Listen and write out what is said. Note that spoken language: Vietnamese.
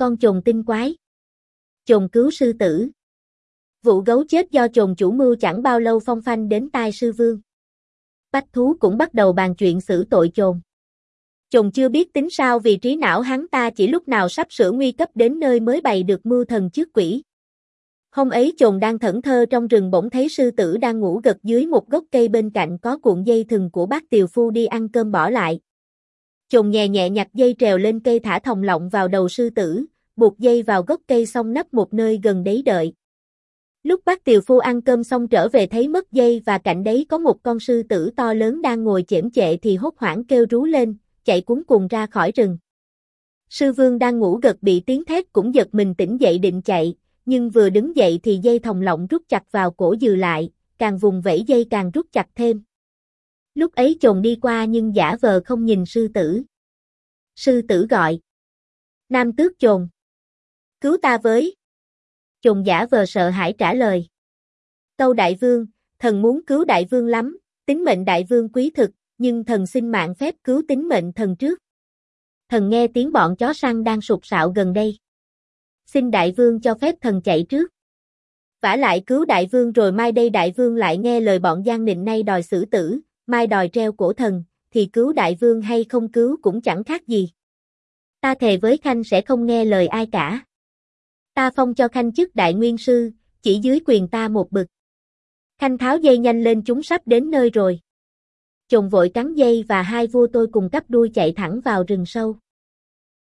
con chồn tinh quái. Chồn cứu sư tử. Vụ gấu chết do chồn chủ mưu chẳng bao lâu phong phanh đến tai sư vương. Bách thú cũng bắt đầu bàn chuyện xử tội chồn. Chồn chưa biết tính sao vì trí não hắn ta chỉ lúc nào sắp sửa nguy cấp đến nơi mới bày được mưu thần trước quỷ. Hôm ấy chồn đang thẫn thơ trong rừng bỗng thấy sư tử đang ngủ gật dưới một gốc cây bên cạnh có cuộn dây thừng của bác tiều phu đi ăn cơm bỏ lại. Chồn nhẹ nhẹ nhặt dây trèo lên cây thả thòng lọng vào đầu sư tử, buộc dây vào gốc cây xong nấp một nơi gần đấy đợi. Lúc bác tiều phu ăn cơm xong trở về thấy mất dây và cạnh đấy có một con sư tử to lớn đang ngồi chễm chệ thì hốt hoảng kêu rú lên, chạy cuống cuồng ra khỏi rừng. Sư vương đang ngủ gật bị tiếng thét cũng giật mình tỉnh dậy định chạy, nhưng vừa đứng dậy thì dây thòng lọng rút chặt vào cổ dừ lại, càng vùng vẫy dây càng rút chặt thêm. Lúc ấy chồn đi qua nhưng giả vờ không nhìn sư tử. Sư tử gọi. Nam tước chồn. Cứu ta với. Chồn giả vờ sợ hãi trả lời. Tâu đại vương, thần muốn cứu đại vương lắm, tính mệnh đại vương quý thực, nhưng thần xin mạng phép cứu tính mệnh thần trước. Thần nghe tiếng bọn chó săn đang sục sạo gần đây. Xin đại vương cho phép thần chạy trước. Vả lại cứu đại vương rồi mai đây đại vương lại nghe lời bọn gian nịnh nay đòi xử tử, mai đòi treo cổ thần, thì cứu đại vương hay không cứu cũng chẳng khác gì. Ta thề với Khanh sẽ không nghe lời ai cả. Ta phong cho Khanh chức đại nguyên sư, chỉ dưới quyền ta một bực. Khanh tháo dây nhanh lên chúng sắp đến nơi rồi. Chồn vội cắn dây và hai vua tôi cùng cắp đuôi chạy thẳng vào rừng sâu.